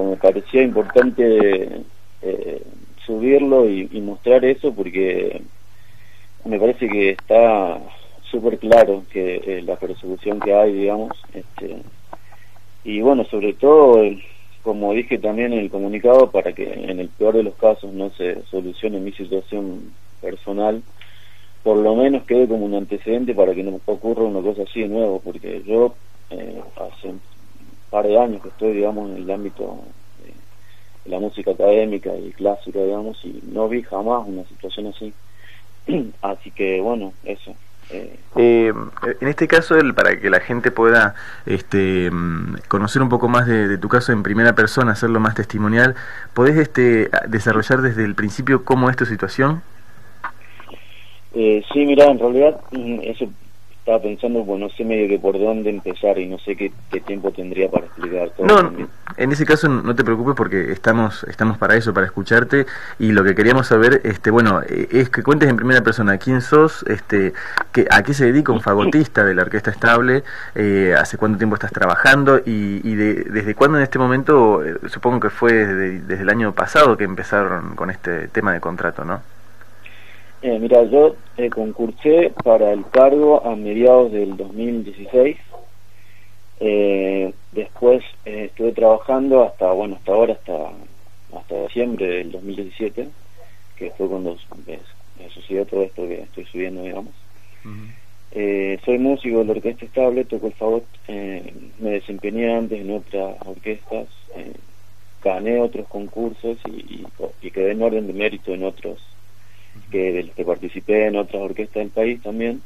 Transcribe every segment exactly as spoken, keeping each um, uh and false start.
bueno, me parecía importante eh, subirlo y, y mostrar eso porque me parece que está súper claro que eh, la persecución que hay, digamos, este, y bueno, sobre todo, el, como dije también en el comunicado, para que en el peor de los casos no se solucione mi situación personal, por lo menos quede como un antecedente para que no ocurra una cosa así de nuevo, porque yo eh, hace un par de años que estoy, digamos, en el ámbito de, de la música académica y clásica, digamos, y no vi jamás una situación así. Así que bueno, eso. Eh, eh, en este caso, el, para que la gente pueda este, conocer un poco más de, de tu caso en primera persona, hacerlo más testimonial, ¿podés este, desarrollar desde el principio cómo es tu situación? Eh, sí, mira, en realidad eso estaba pensando, bueno, no sé medio que por dónde empezar y no sé qué, qué tiempo tendría para explicar todo. No, también. En ese caso no te preocupes porque estamos estamos para eso, para escucharte, y lo que queríamos saber, este bueno, es que cuentes en primera persona quién sos, este que, a qué se dedica un fagotista de la Orquesta Estable, eh, hace cuánto tiempo estás trabajando y, y de, desde cuándo en este momento, eh, supongo que fue desde, desde el año pasado que empezaron con este tema de contrato, ¿no? Eh, mira, yo eh, concursé para el cargo a mediados del dos mil dieciséis. Eh, después eh, estuve trabajando hasta, bueno, hasta ahora, hasta hasta diciembre del dos mil diecisiete, que fue cuando eh, sucedió todo esto que estoy subiendo, digamos. Uh-huh. Eh, soy músico de la Orquesta Estable, toco el fagot, eh, me desempeñé antes en otras orquestas, eh, gané otros concursos y, y, y quedé en orden de mérito en otros, uh-huh. que, del que participé en otras orquestas del país también.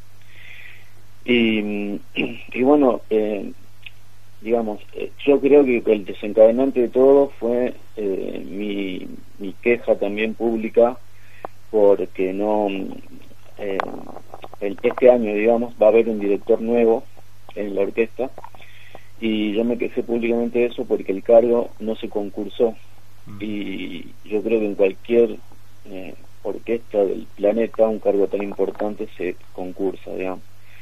Y, y bueno, eh, digamos, eh, yo creo que el desencadenante de todo fue eh, mi, mi queja también pública, porque no eh, el, este año, digamos, va a haber un director nuevo en la orquesta, y yo me quejé públicamente de eso porque el cargo no se concursó, mm. y yo creo que en cualquier eh, orquesta del planeta un cargo tan importante se concursa, digamos.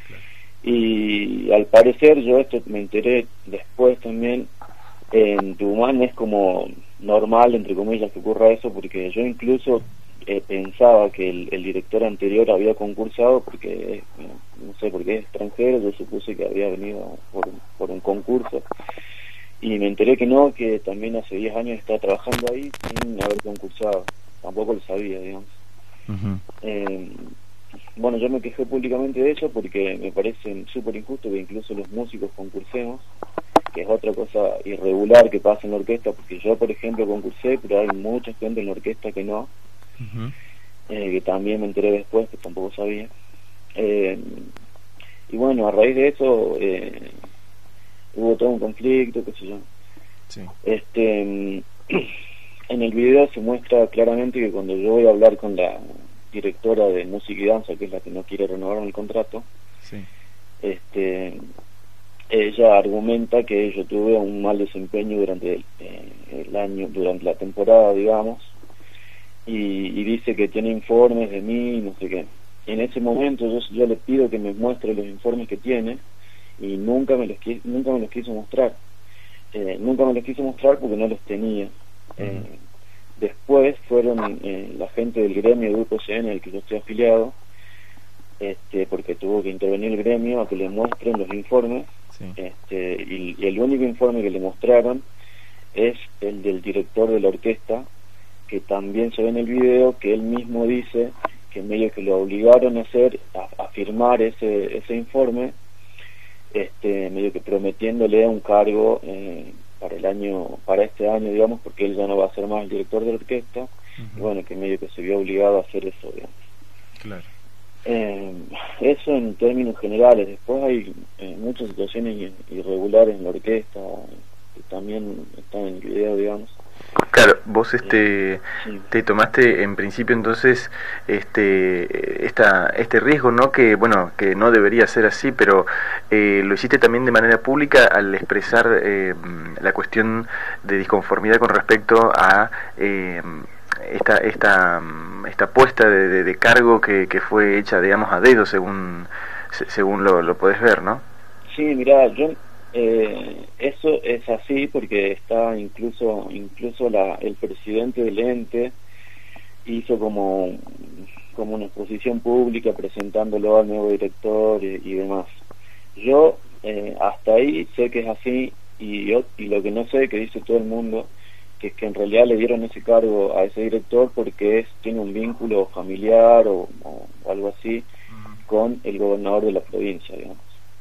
Y al parecer, yo esto me enteré después también, en Tucumán es como normal, entre comillas, que ocurra eso, porque yo incluso eh, pensaba que el, el director anterior había concursado porque, eh, no sé, porque es extranjero, yo supuse que había venido por, por un concurso, y me enteré que no, que también hace diez años estaba trabajando ahí sin haber concursado, tampoco lo sabía, digamos. Uh-huh. eh, Bueno, yo me quejé públicamente de eso porque me parece súper injusto que incluso los músicos concursemos, que es otra cosa irregular que pasa en la orquesta, porque yo, por ejemplo, concursé, pero hay mucha gente en la orquesta que no, uh-huh. eh, que también me enteré después, que tampoco sabía. Eh, y bueno, a raíz de eso eh, hubo todo un conflicto, qué sé yo. Sí. Este, en el video se muestra claramente que cuando yo voy a hablar con la directora de música y danza, que es la que no quiere renovar el contrato, sí. este ella argumenta que yo tuve un mal desempeño durante el, eh, el año, durante la temporada, digamos, y, y dice que tiene informes de mí, no sé qué. En ese momento yo, yo le pido que me muestre los informes que tiene, y nunca me los, nunca me los quiso mostrar. Eh, nunca me los quiso mostrar porque no los tenía. Uh-huh. eh, Después fueron eh, la gente del gremio de Grupo C N, al que yo estoy afiliado, este, porque tuvo que intervenir el gremio a que le muestren los informes, sí. este, y, y el único informe que le mostraron es el del director de la orquesta, que también se ve en el video, que él mismo dice que medio que lo obligaron a hacer, a, a firmar ese, ese informe, este, medio que prometiéndole un cargo eh, para el año, para este año, digamos, porque él ya no va a ser más el director de la orquesta, uh-huh. y bueno, que medio que se vio obligado a hacer eso, digamos. Claro. Eh, eso en términos generales. Después hay eh, muchas situaciones irregulares en la orquesta, que también están en el video, digamos. Claro, vos este eh, sí. te tomaste en principio entonces este esta este riesgo, ¿no? Que bueno, que no debería ser así, pero eh, lo hiciste también de manera pública al expresar eh, la cuestión de disconformidad con respecto a eh, esta esta esta puesta de, de, de cargo que, que fue hecha, digamos, a dedo, según según lo, lo podés ver, ¿no? Sí, mirá, yo eh, eso es así porque está incluso incluso la, el presidente del ente hizo como como una exposición pública presentándolo al nuevo director y, y demás. Yo eh, hasta ahí sé que es así, y yo, y lo que no sé, que dice todo el mundo, que es que en realidad le dieron ese cargo a ese director porque es tiene un vínculo familiar o, o algo así uh-huh. con el gobernador de la provincia, digamos.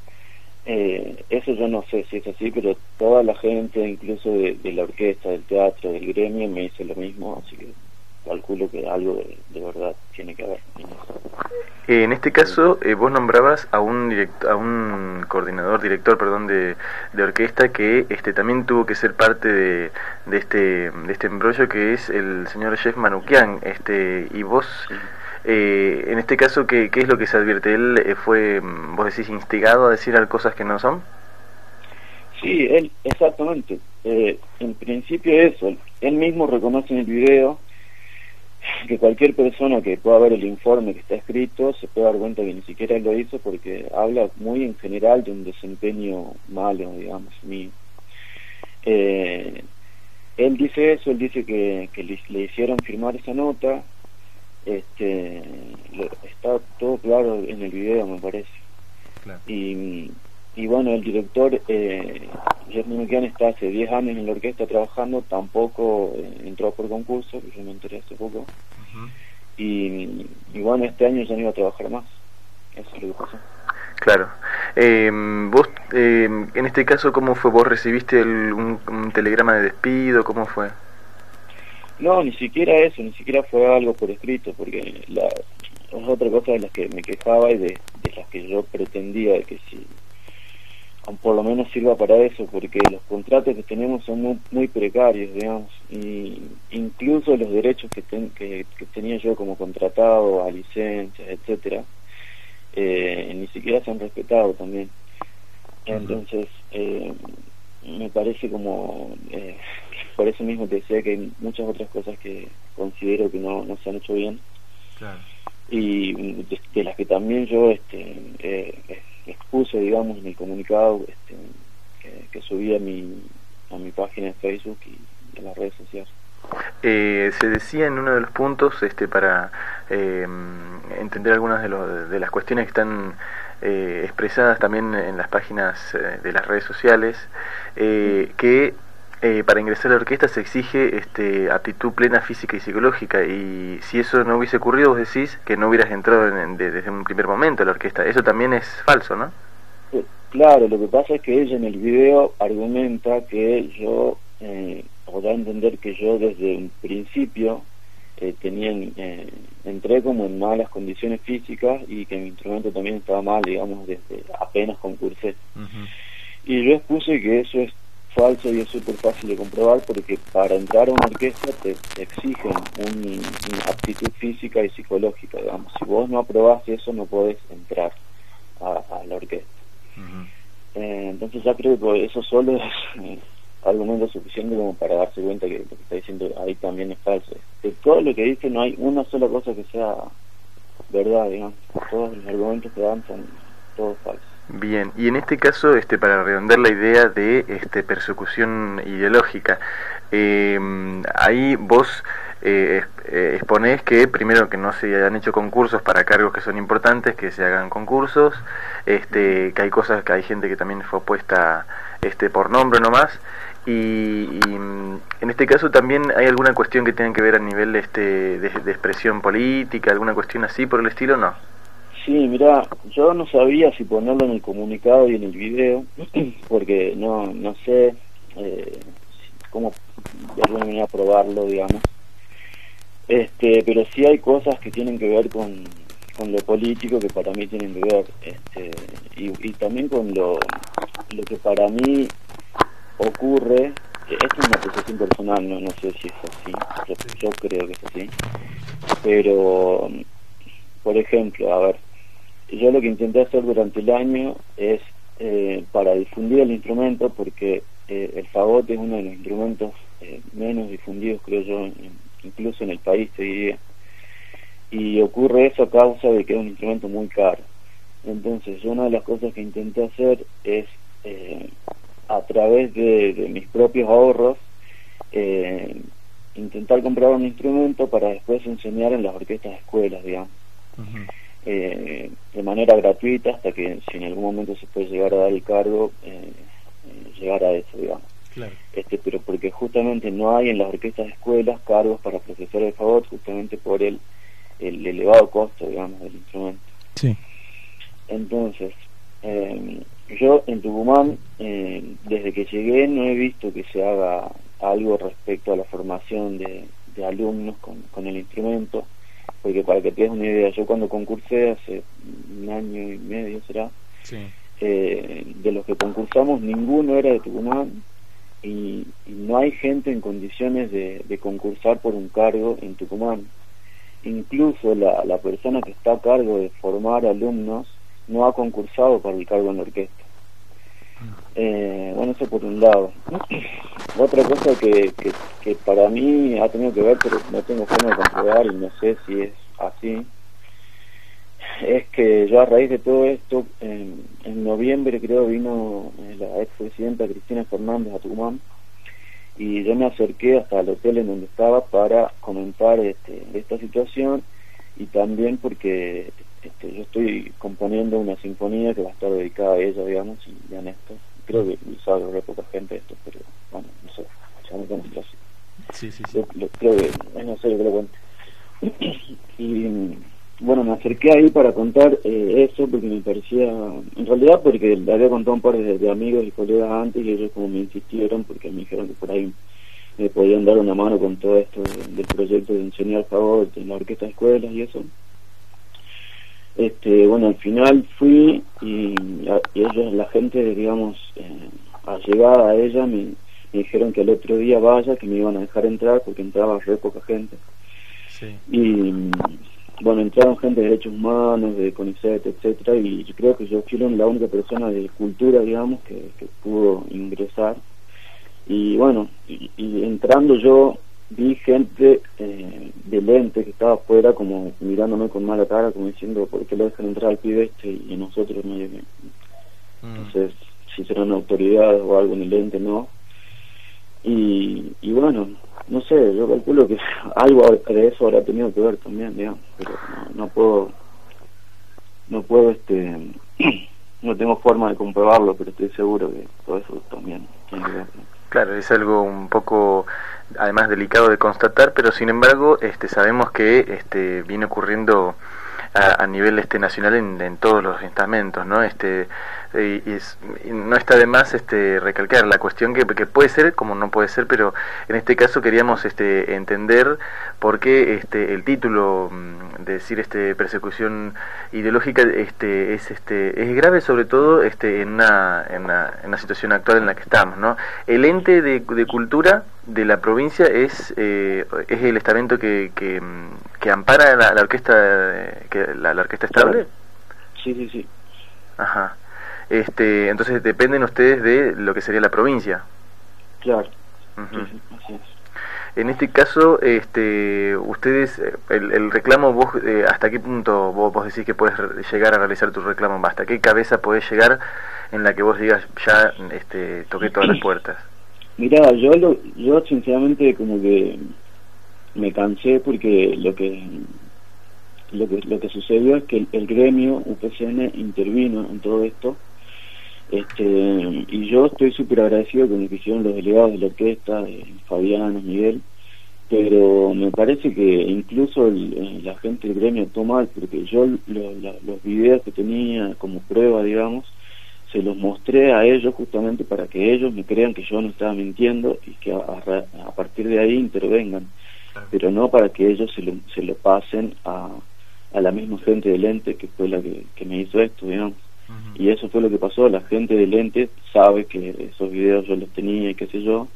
Eh, eso yo no sé si es así, pero toda la gente, incluso de, de la orquesta, del teatro, del gremio, me dice lo mismo, así que calculo que algo de, de verdad tiene que haber. Eh, en este caso, eh, vos nombrabas a un direct, a un coordinador, director, perdón, de, de orquesta que este también tuvo que ser parte de, de este de este embrollo, que es el señor Jeff Manoukian, este y vos sí. eh, en este caso, ¿qué, ¿qué es lo que se advierte? ¿Él eh, fue, vos decís, instigado a decir cosas que no son? Sí, él, exactamente. Eh, en principio eso, él mismo reconoce en el video que cualquier persona que pueda ver el informe que está escrito se puede dar cuenta que ni siquiera él lo hizo, porque habla muy en general de un desempeño malo, digamos, mío. Eh, él dice eso, él dice que, que le, le hicieron firmar esa nota, este, lo, está todo claro en el video, me parece. Claro. Y, y bueno, el director, eh, Jeff Manoukian, está hace diez años en la orquesta trabajando, tampoco eh, entró por concurso, que yo me enteré hace poco. Uh-huh. y, y bueno, este año ya no iba a trabajar más. Eso es lo que pasó. Claro. Eh, vos, eh, en este caso, ¿cómo fue? ¿Vos recibiste el, un, un telegrama de despido? ¿Cómo fue? No, ni siquiera eso, ni siquiera fue algo por escrito, porque la, es otra cosa de las que me quejaba y de, de las que yo pretendía que si por lo menos sirva para eso, porque los contratos que tenemos son muy, muy precarios, digamos, y incluso los derechos que, ten, que, que tenía yo como contratado a licencias, etcétera, eh, ni siquiera se han respetado también. Entonces, eh, me parece como, eh, por eso mismo te decía que hay muchas otras cosas que considero que no, no se han hecho bien. Claro. Y de, de las que también yo este eh, expuse, digamos, en el comunicado este, que, que subí a mi a mi página de Facebook y en las redes sociales. Eh, se decía en uno de los puntos, este para eh, entender algunas de, los, de las cuestiones que están eh, expresadas también en las páginas eh, de las redes sociales, eh, que Eh, para ingresar a la orquesta se exige este, aptitud plena física y psicológica, y si eso no hubiese ocurrido, vos decís que no hubieras entrado en, en, de, desde un primer momento a la orquesta. Eso también es falso, ¿no? Claro, lo que pasa es que ella en el video argumenta que yo, eh, o da a entender que yo desde un principio eh, tenía, eh, entré como en malas condiciones físicas y que mi instrumento también estaba mal, digamos, desde apenas concursé. Uh-huh. Y yo expuse que eso es falso y es súper fácil de comprobar, porque para entrar a una orquesta te, te exigen un, una aptitud física y psicológica, digamos. Si vos no aprobás eso, no podés entrar a, a la orquesta. Uh-huh. eh, entonces ya creo que eso solo es eh, argumento suficiente como para darse cuenta que lo que está diciendo ahí también es falso. De todo lo que dice no hay una sola cosa que sea verdad, digamos. Todos los argumentos que dan son todos falsos. Bien, y en este caso, este, para redondear la idea de este, persecución ideológica, eh, ahí vos eh, exponés que primero que no se han hecho concursos para cargos que son importantes, que se hagan concursos, este, que hay cosas, que hay gente que también fue puesta este, por nombre nomás, y, y en este caso también hay alguna cuestión que tenga que ver a nivel este, de, de expresión política, alguna cuestión así por el estilo, ¿no? Sí, mira, yo no sabía si ponerlo en el comunicado y en el video, porque no no sé eh, cómo de alguna manera probarlo, digamos. Este, pero sí hay cosas que tienen que ver con, con lo político, que para mí tienen que ver, este, y, y también con lo, lo que para mí ocurre. Esto es una apreciación personal, no, no sé si es así, yo, yo creo que es así, pero, por ejemplo, a ver, yo lo que intenté hacer durante el año es eh, para difundir el instrumento, porque eh, el fagot es uno de los instrumentos eh, menos difundidos, creo yo, en, incluso en el país, te diría, y ocurre eso a causa de que es un instrumento muy caro. Entonces, yo una de las cosas que intenté hacer es eh, a través de, de mis propios ahorros, eh, intentar comprar un instrumento para después enseñar en las orquestas de escuelas, digamos. Uh-huh. eh, de manera gratuita, hasta que si en algún momento se puede llegar a dar el cargo, eh, eh, llegar a eso, digamos. Claro. Este, pero porque justamente no hay en las orquestas de escuelas cargos para profesores de fagot, justamente por el, el elevado costo, digamos, del instrumento. Sí. Entonces, eh, yo en Tucumán, eh, desde que llegué, no he visto que se haga algo respecto a la formación de, de alumnos con, con el instrumento, porque para que te des una idea, yo cuando concursé hace un año y medio será, sí. eh, de los que concursamos ninguno era de Tucumán, y, y no hay gente en condiciones de, de concursar por un cargo en Tucumán. Incluso la, la persona que está a cargo de formar alumnos no ha concursado para el cargo en la orquesta. Eh, bueno, eso por un lado. Otra cosa que, que, que para mí ha tenido que ver, pero no tengo forma de comprobar y no sé si es así, es que yo a raíz de todo esto, en, en noviembre creo vino la expresidenta Cristina Fernández a Tucumán, y yo me acerqué hasta el hotel en donde estaba para comentar este, esta situación, y también porque este, yo estoy componiendo una sinfonía que va a estar dedicada a ella, digamos, y a Néstor. Creo que sabe re poca gente esto, pero bueno, no sé, ya me conozco así. Sí, sí, sí. Yo, lo, creo que es necesario que lo cuente. Y bueno, me acerqué ahí para contar eh, eso, porque me parecía, en realidad porque le había contado un par de, de amigos y colegas antes, y ellos como me insistieron, porque me dijeron que por ahí me podían dar una mano con todo esto de, del proyecto de enseñar fagot en la orquesta de escuelas y eso. Este, bueno, al final fui y, y ellos, la gente, digamos, eh, allegada a ella, me, me dijeron que el otro día vaya, que me iban a dejar entrar porque entraba re poca gente. Sí. Y bueno, entraron gente de derechos humanos, de CONICET, etcétera, y yo creo que yo fui la única persona de cultura, digamos, que, que pudo ingresar. Y bueno, y, y entrando yo vi gente eh, de lente que estaba afuera como mirándome con mala cara, como diciendo, ¿por qué lo dejan entrar al pibe este y nosotros no? Mm. Entonces, si serán autoridades o algo en el lente, no. Y, y bueno, no sé, yo calculo que algo de eso habrá tenido que ver también, digamos, pero no, no puedo, no puedo, este, no tengo forma de comprobarlo, pero estoy seguro que todo eso también tiene que ver, ¿no? Claro, es algo un poco, además, delicado de constatar, pero sin embargo, este, sabemos que este, viene ocurriendo a, a nivel este nacional en, en todos los estamentos, ¿no? Este, y, y es, y no está de más este, recalcar la cuestión que, que puede ser como no puede ser, pero en este caso queríamos este, entender por qué este, el título de decir este, persecución ideológica este, es, este, es grave, sobre todo este, en, una, en, una, en una situación actual en la que estamos, ¿no? El ente de, de cultura de la provincia es eh, es el estamento que, que, que ampara la, la orquesta que la, la orquesta estable. Sí, sí, sí. Ajá. Este, entonces dependen ustedes de lo que sería la provincia. Claro. Uh-huh. Sí, sí, así es. En este caso, este, ustedes, el, el reclamo, vos, eh, ¿hasta qué punto vos, vos decís que puedes llegar a realizar tu reclamo? ¿Hasta qué cabeza podés llegar en la que vos digas, ya este, toqué todas las puertas? Mirá, yo, lo, yo sinceramente como que me cansé, porque lo que lo que lo que sucedió es que el, el gremio U P C N intervino en todo esto, este y yo estoy súper agradecido con lo que hicieron los delegados de la orquesta, de Fabián, Miguel, pero me parece que incluso el, la gente del gremio actuó mal, porque yo lo, la, los videos que tenía como prueba, digamos, se los mostré a ellos justamente para que ellos me crean que yo no estaba mintiendo y que a, a, a partir de ahí intervengan, pero no para que ellos se lo, se lo pasen a, a la misma gente del ente que fue la que, que me hizo esto, digamos. Uh-huh. Y eso fue lo que pasó. La gente del ente sabe que esos videos yo los tenía y qué sé yo,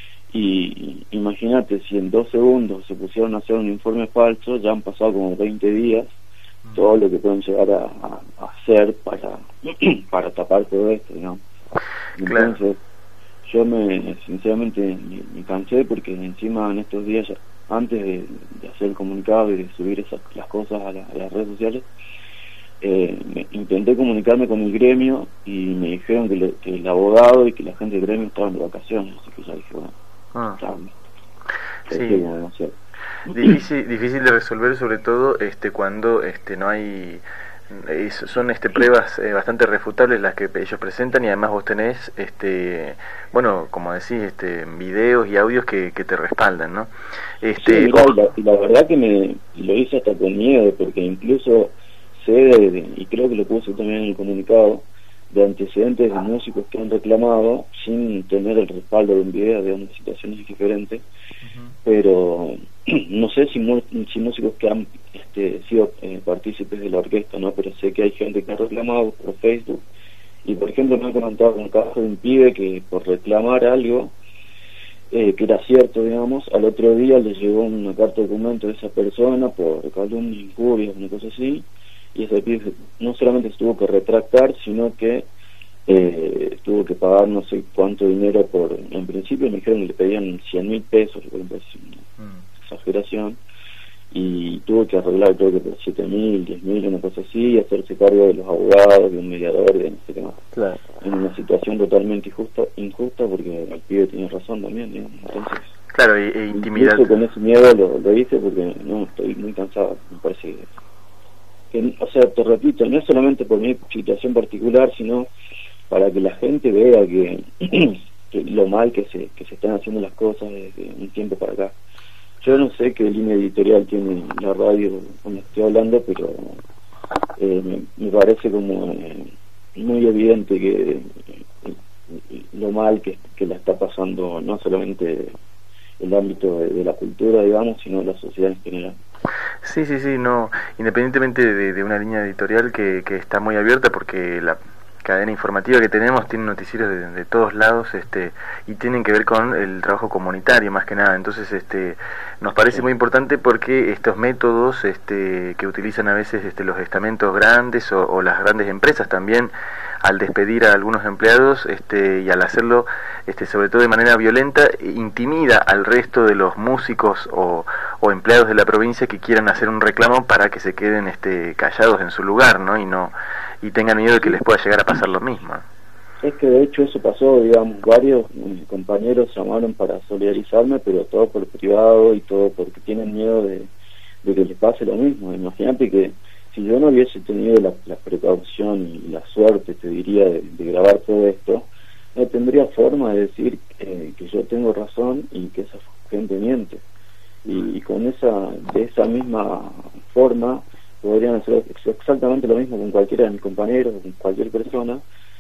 y imagínate, si en dos segundos se pusieron a hacer un informe falso, ya han pasado como veinte días, uh-huh, todo lo que pueden llegar a, a, a hacer para para tapar todo esto, ¿no? Entonces, claro, yo me sinceramente me, me cansé, porque encima en estos días, antes de, de hacer el comunicado y de subir esas las cosas a, la, a las redes sociales, eh, me, intenté comunicarme con el gremio y me dijeron que, le, que el abogado y que la gente del gremio estaban de vacaciones, así que ya dije, bueno, ah. claro, sí. que, no sé. Difícil, difícil de resolver, sobre todo este cuando este no hay eh, son este pruebas eh, bastante refutables las que ellos presentan, y además vos tenés este bueno, como decís, este videos y audios que, que te respaldan, ¿no? Este sí, mirá, y, la, y la verdad que me lo hice hasta con miedo, porque incluso sé de, de, y creo que lo puse también en el comunicado, de antecedentes de músicos que han reclamado sin tener el respaldo de un video, de unas situaciones diferentes. Uh-huh. Pero no sé si, si músicos que han este, sido eh, partícipes de la orquesta, ¿no? Pero sé que hay gente que ha reclamado por Facebook, y por ejemplo me han comentado un caso de un pibe que por reclamar algo eh, que era cierto, digamos, al otro día le llegó una carta de documento de esa persona por calumnia, injurias, una cosa así, y ese pibe no solamente se tuvo que retractar, sino que eh, tuvo que pagar no sé cuánto dinero por, en principio me dijeron que le pedían cien mil pesos, por ejemplo, es una mm. exageración, y tuvo que arreglar creo que por siete mil, diez mil, una cosa así, y hacerse cargo de los abogados, de un mediador, de no sé qué más. Claro. En una situación totalmente injusta, injusta porque el pibe tenía razón también, digamos. Entonces, claro, e, e intimidad. Incluso con ese miedo lo, lo hice porque no, estoy muy cansado, me parece que, que, o sea, te repito, no es solamente por mi situación particular, sino para que la gente vea que, que lo mal que se que se están haciendo las cosas desde un tiempo para acá. Yo no sé qué línea editorial tiene la radio cuando estoy hablando, pero eh, me, me parece como eh, muy evidente que eh, lo mal que, que la está pasando no solamente el ámbito de, de la cultura, digamos, sino la sociedad en general. Sí, sí, sí, no, independientemente de, de una línea editorial que, que está muy abierta, porque la cadena informativa que tenemos tiene noticieros de, de todos lados, este, y tienen que ver con el trabajo comunitario más que nada. Entonces este nos parece muy importante porque estos métodos este que utilizan a veces este los estamentos grandes o, o las grandes empresas también, al despedir a algunos empleados este y al hacerlo este sobre todo de manera violenta, intimida al resto de los músicos o, o empleados de la provincia que quieran hacer un reclamo para que se queden este callados en su lugar, ¿no? Y no y tengan miedo de que les pueda llegar a pasar lo mismo. Es que de hecho eso pasó, digamos, varios eh, compañeros llamaron para solidarizarme, pero todo por privado y todo porque tienen miedo de, de que les pase lo mismo. Imagínate que si yo no hubiese tenido la, la precaución y la suerte, te diría, de, de grabar todo esto, no tendría forma de decir eh, que yo tengo razón y que esa gente miente. Y, y con esa, de esa misma forma podrían hacer exactamente lo mismo con cualquiera de mis compañeros, con cualquier persona,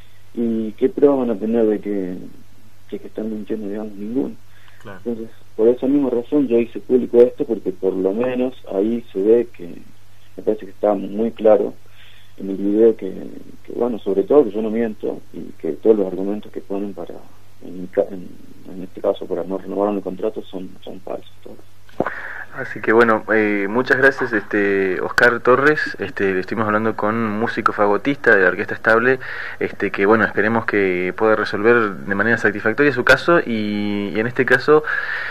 y qué pruebas van a tener de que, que, que están mintiendo, digamos, ninguno. Claro. Entonces, por esa misma razón yo hice público esto, porque por lo menos ahí se ve que, me parece que está muy claro en el video que, que bueno, sobre todo que yo no miento, y que todos los argumentos que ponen para, en, en, en este caso, para no renovar el contrato son, son falsos todos. Así que bueno, eh, muchas gracias, este Oscar Torres. Este, estuvimos hablando con un músico fagotista de la Orquesta Estable, este que bueno, esperemos que pueda resolver de manera satisfactoria su caso, y, y en este caso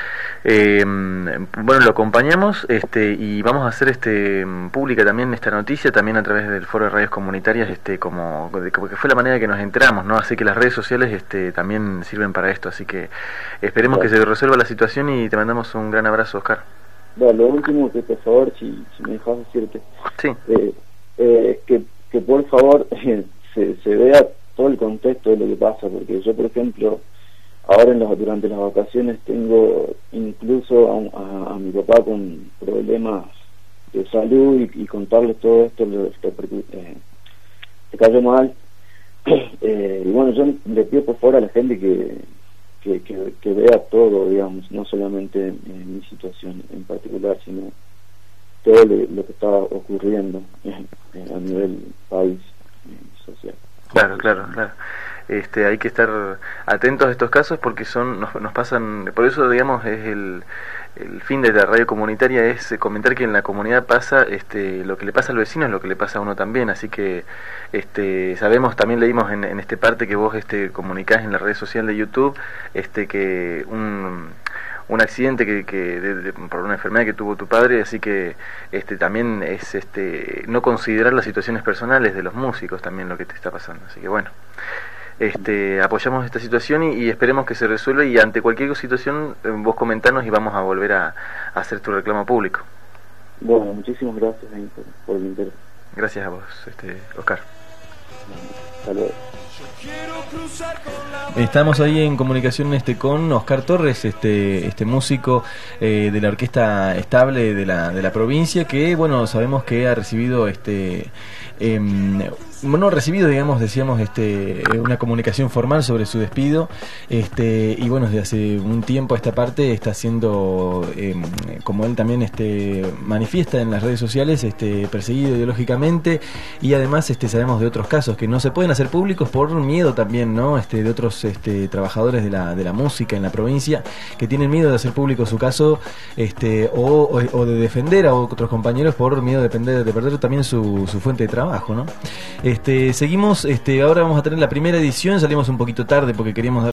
eh, bueno, lo acompañamos este y vamos a hacer este pública también esta noticia también a través del foro de radios comunitarias, este como porque fue la manera que nos enteramos, ¿no? Así que las redes sociales este también sirven para esto, así que esperemos que se resuelva la situación, y te mandamos un gran abrazo, Oscar. Bueno, lo último que por favor, si, si me dejas decirte, sí. eh, eh, que, que por favor eh, se, se vea todo el contexto de lo que pasa, porque yo por ejemplo ahora en los, durante las vacaciones tengo incluso a, a, a mi papá con problemas de salud, y, y contarles todo esto le, le, eh, le cayó mal. eh, y bueno, yo le pido por favor a la gente que Que, que, que vea todo, digamos, no solamente en, en mi situación en particular, sino todo lo, lo que está ocurriendo en, en, a nivel país, social. Claro, claro, claro. Este, hay que estar atentos a estos casos porque son nos, nos pasan, por eso digamos es el, el fin de la radio comunitaria, es comentar que en la comunidad pasa este lo que le pasa al vecino es lo que le pasa a uno también, así que este sabemos, también leímos en, en este parte que vos este comunicás en la red social de YouTube este que un un accidente que, que de, de, por una enfermedad que tuvo tu padre, así que este también es este no considerar las situaciones personales de los músicos también lo que te está pasando, así que bueno, este apoyamos esta situación y, y esperemos que se resuelva, y ante cualquier situación eh, vos comentanos y vamos a volver a, a hacer tu reclamo público. Bueno, muchísimas gracias por, por el interés. Gracias a vos, este Oscar. Hasta luego. Estamos ahí en comunicación este con Oscar Torres, este este músico eh, de la Orquesta Estable de la de la provincia, que bueno, sabemos que ha recibido este eh, bueno, recibido, digamos, decíamos, este una comunicación formal sobre su despido, este y bueno, desde hace un tiempo a esta parte está siendo, eh, como él también este manifiesta en las redes sociales, este perseguido ideológicamente, y además este sabemos de otros casos que no se pueden hacer públicos por miedo también, ¿no? Este de otros este trabajadores de la de la música en la provincia que tienen miedo de hacer público su caso, este o, o, o de defender a otros compañeros por miedo de perder, de perder también su, su fuente de trabajo, ¿no? Este seguimos, este ahora vamos a tener la primera edición, salimos un poquito tarde porque queríamos dar